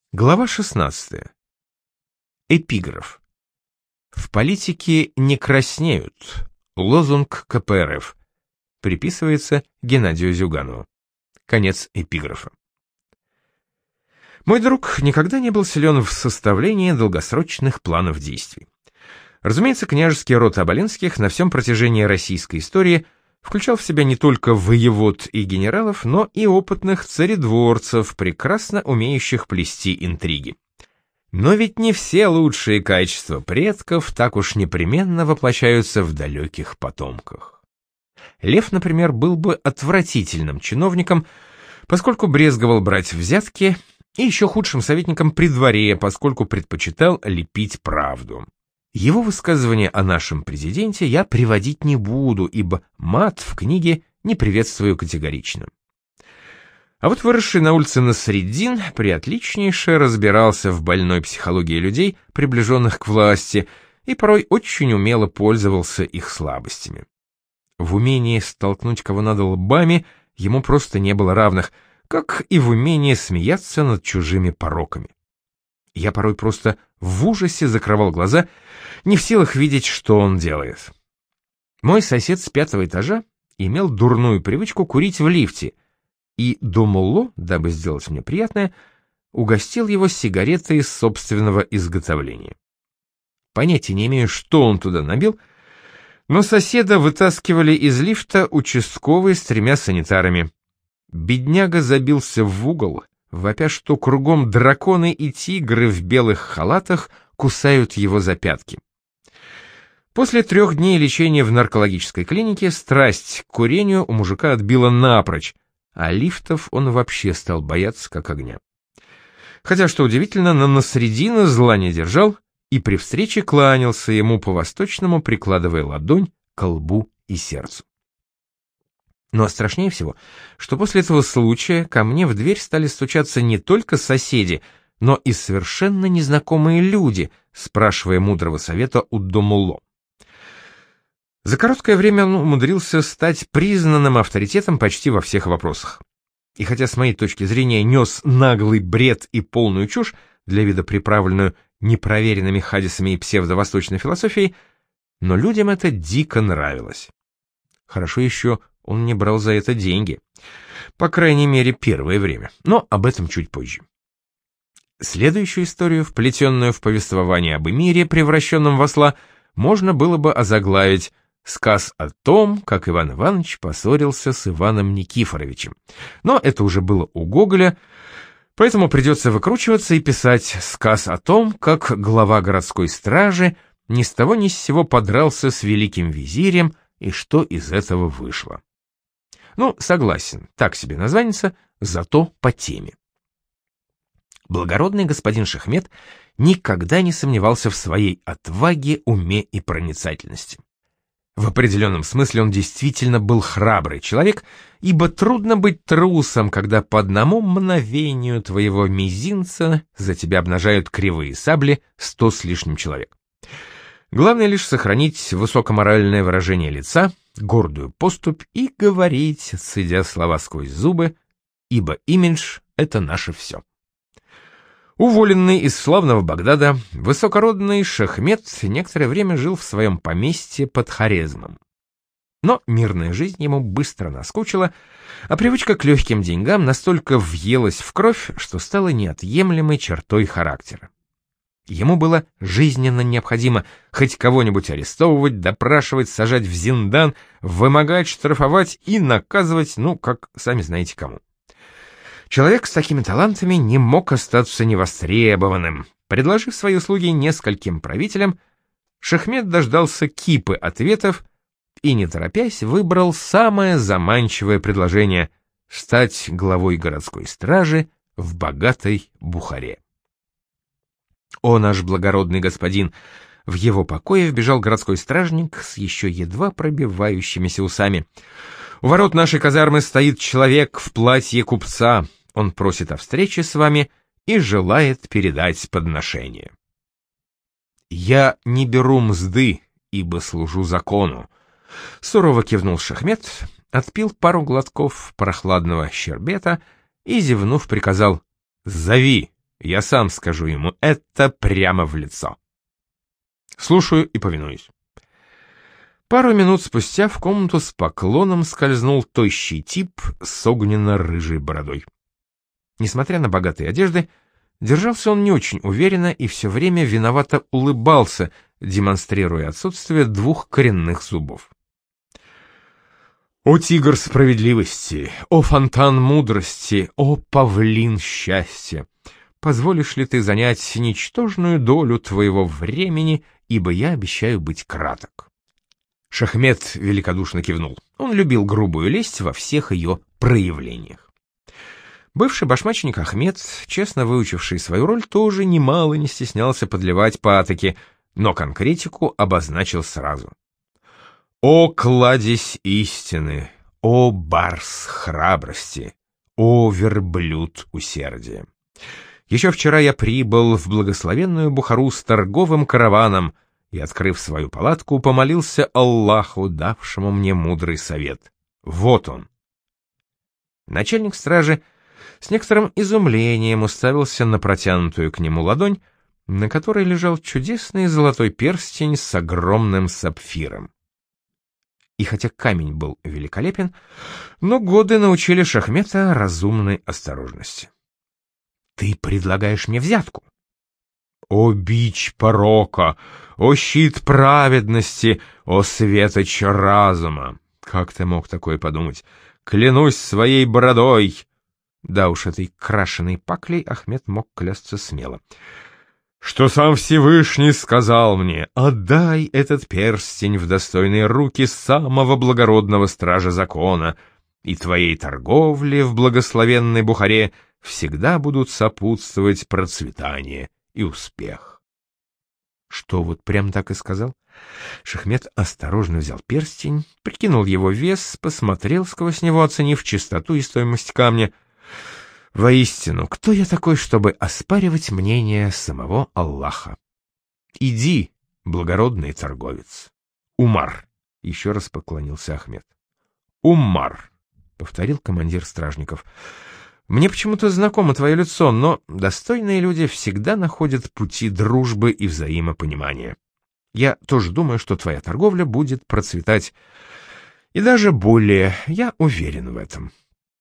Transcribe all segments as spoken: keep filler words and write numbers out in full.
Глава шестнадцатая. Эпиграф. В политике не краснеют. Лозунг ка пэ эр эф. Приписывается Геннадию Зюганову. Конец эпиграфа. Мой друг никогда не был силен в составлении долгосрочных планов действий. Разумеется, княжеский род Оболенских на всем протяжении российской истории включал в себя не только воевод и генералов, но и опытных царедворцев, прекрасно умеющих плести интриги. Но ведь не все лучшие качества предков так уж непременно воплощаются в далеких потомках. Лев, например, был бы отвратительным чиновником, поскольку брезговал брать взятки, и еще худшим советником при дворе, поскольку предпочитал лепить правду. Его высказывания о нашем президенте я приводить не буду, ибо мат в книге не приветствую категорично. А вот выросший на улице Насреддин приотличнейше разбирался в больной психологии людей, приближенных к власти, и порой очень умело пользовался их слабостями. В умении столкнуть кого надо лбами ему просто не было равных, как и в умении смеяться над чужими пороками. Я порой просто в ужасе закрывал глаза, не в силах видеть, что он делает. Мой сосед с пятого этажа имел дурную привычку курить в лифте, и Домулло, дабы сделать мне приятное, угостил его сигаретой собственного изготовления. Понятия не имею, что он туда набил, но соседа вытаскивали из лифта участковые с тремя санитарами. Бедняга забился в угол, вопя, что кругом драконы и тигры в белых халатах кусают его за пятки. После трех дней лечения в наркологической клинике страсть к курению у мужика отбила напрочь, а лифтов он вообще стал бояться как огня. Хотя, что удивительно, на Насреддина зла не держал и при встрече кланялся ему по-восточному, прикладывая ладонь к лбу и сердцу. Но страшнее всего, что после этого случая ко мне в дверь стали стучаться не только соседи, но и совершенно незнакомые люди, спрашивая мудрого совета у Домулло. За короткое время он умудрился стать признанным авторитетом почти во всех вопросах. И хотя с моей точки зрения нес наглый бред и полную чушь, для вида приправленную непроверенными хадисами и псевдовосточной философией, но людям это дико нравилось. Хорошо еще он не брал за это деньги. По крайней мере, первое время. Но об этом чуть позже. Следующую историю, вплетенную в повествование об Эмире, превращенном в осла, можно было бы озаглавить «Сказ о том, как Иван Иванович поссорился с Иваном Никифоровичем». Но это уже было у Гоголя, поэтому придется выкручиваться и писать «Сказ о том, как глава городской стражи ни с того ни с сего подрался с великим визирем, и что из этого вышло». Ну, согласен, так себе названится, зато по теме. Благородный господин Шахмет никогда не сомневался в своей отваге, уме и проницательности. В определенном смысле он действительно был храбрый человек, ибо трудно быть трусом, когда по одному мгновению твоего мизинца за тебя обнажают кривые сабли сто с лишним человек. Главное лишь сохранить высокоморальное выражение лица, гордую поступь и говорить, цедя слова сквозь зубы, ибо имидж — это наше все. Уволенный из славного Багдада, высокородный Шахмет некоторое время жил в своем поместье под Хорезмом. Но мирная жизнь ему быстро наскучила, а привычка к легким деньгам настолько въелась в кровь, что стала неотъемлемой чертой характера. Ему было жизненно необходимо хоть кого-нибудь арестовывать, допрашивать, сажать в зиндан, вымогать, штрафовать и наказывать, ну, как сами знаете кому. Человек с такими талантами не мог остаться невостребованным. Предложив свои услуги нескольким правителям, Шахмет дождался кипы ответов и, не торопясь, выбрал самое заманчивое предложение — стать главой городской стражи в богатой Бухаре. О, наш благородный господин! В его покое вбежал городской стражник с еще едва пробивающимися усами. У ворот нашей казармы стоит человек в платье купца. Он просит о встрече с вами и желает передать подношение. Я не беру мзды, ибо служу закону. Сурово кивнул Шахмет, отпил пару глотков прохладного щербета и, зевнув, приказал: «Зови Я сам скажу ему это прямо в лицо. Слушаю и повинуюсь. Пару минут спустя в комнату с поклоном скользнул тощий тип с огненно-рыжей бородой. Несмотря на богатые одежды, держался он не очень уверенно и все время виновато улыбался, демонстрируя отсутствие двух коренных зубов. «О тигр справедливости! О фонтан мудрости! О павлин счастья! Позволишь ли ты занять ничтожную долю твоего времени, ибо я обещаю быть краток?» Шахмет великодушно кивнул. Он любил грубую лесть во всех ее проявлениях. Бывший башмачник Ахмед, честно выучивший свою роль, тоже немало не стеснялся подливать патоки, но конкретику обозначил сразу. «О кладезь истины! О барс храбрости! О верблюд усердия! Еще вчера я прибыл в благословенную Бухару с торговым караваном и, открыв свою палатку, помолился Аллаху, давшему мне мудрый совет. Вот он!» Начальник стражи с некоторым изумлением уставился на протянутую к нему ладонь, на которой лежал чудесный золотой перстень с огромным сапфиром. И хотя камень был великолепен, но годы научили Шахмета разумной осторожности. «Ты предлагаешь мне взятку?» «О бич порока! О щит праведности! О светоч разума! Как ты мог такое подумать? Клянусь своей бородой!» Да уж, этой крашеной паклей Ахмед мог клясться смело. «Что сам Всевышний сказал мне: отдай этот перстень в достойные руки самого благородного стража закона, и твоей торговле в благословенной Бухаре всегда будут сопутствовать процветание и успех». Что, вот прям так и сказал? Шахмет осторожно взял перстень, прикинул его вес, посмотрел сквозь него, оценив чистоту и стоимость камня. Воистину, кто я такой, чтобы оспаривать мнение самого Аллаха? Иди, благородный торговец. Умар, еще раз поклонился Ахмед. Умар, повторил командир стражников. Мне почему-то знакомо твое лицо, но достойные люди всегда находят пути дружбы и взаимопонимания. Я тоже думаю, что твоя торговля будет процветать. И даже более, я уверен в этом.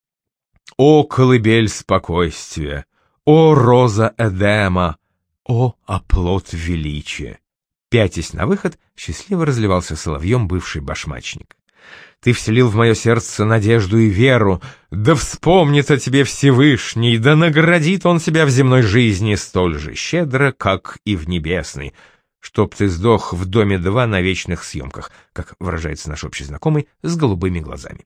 О колыбель спокойствия! О роза Эдема! О оплот величия! Пятясь на выход, счастливо разливался соловьем бывший башмачник. Ты вселил в мое сердце надежду и веру, да вспомнит о тебе Всевышний, да наградит он себя в земной жизни столь же щедро, как и в небесной, чтоб ты сдох в доме два на вечных съемках, как выражается наш общий знакомый, с голубыми глазами.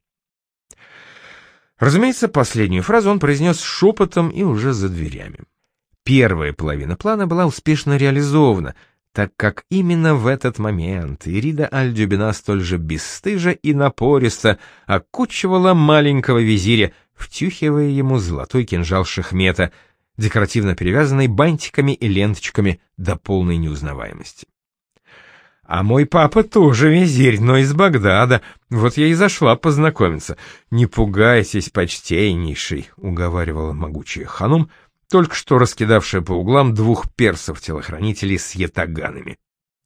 Разумеется, последнюю фразу он произнес шепотом и уже за дверями. Первая половина плана была успешно реализована, так как именно в этот момент Ирида Аль-Дюбина столь же бесстыжа и напористо окучивала маленького визиря, втюхивая ему золотой кинжал Шахмета, декоративно перевязанный бантиками и ленточками до полной неузнаваемости. «А мой папа тоже визирь, но из Багдада. Вот я и зашла познакомиться. Не пугайтесь, почтеннейший», — уговаривала могучая ханум, только что раскидавшая по углам двух персов-телохранителей с ятаганами.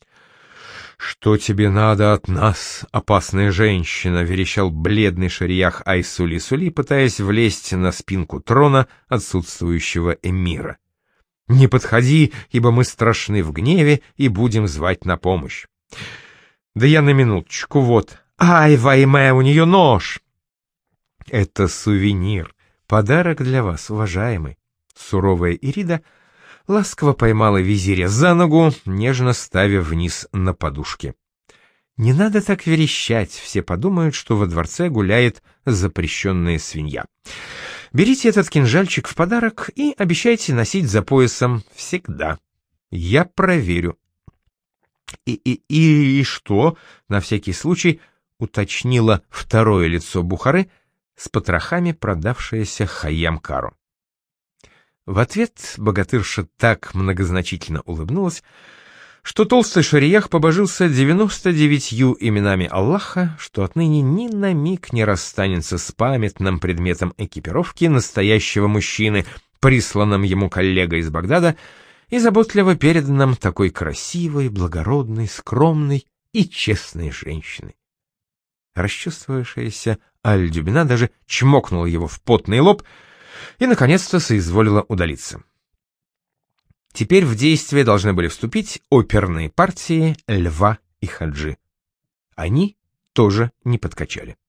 «Что тебе надо от нас, опасная женщина?» — верещал бледный шариях Айсули-Сули, пытаясь влезть на спинку трона отсутствующего эмира. «Не подходи, ибо мы страшны в гневе и будем звать на помощь». «Да я на минуточку, вот. Ай, вайме, у нее нож!» «Это сувенир, подарок для вас, уважаемый». Суровая Ирида ласково поймала визиря за ногу, нежно ставя вниз на подушке. «Не надо так верещать, все подумают, что во дворце гуляет запрещенная свинья. Берите этот кинжальчик в подарок и обещайте носить за поясом всегда. Я проверю». «И, и, и, и что?» — на всякий случай уточнило второе лицо Бухары, с потрохами продавшееся Хайям-Кару. В ответ богатырша так многозначительно улыбнулась, что толстый шариях побожился девяносто девятью именами Аллаха, что отныне ни на миг не расстанется с памятным предметом экипировки настоящего мужчины, присланном ему коллегой из Багдада и заботливо переданном такой красивой, благородной, скромной и честной женщиной. Расчувствовавшаяся Аль-Дюбина даже чмокнула его в потный лоб и, наконец-то, соизволила удалиться. Теперь в действие должны были вступить оперные партии Льва и Хаджи. Они тоже не подкачали.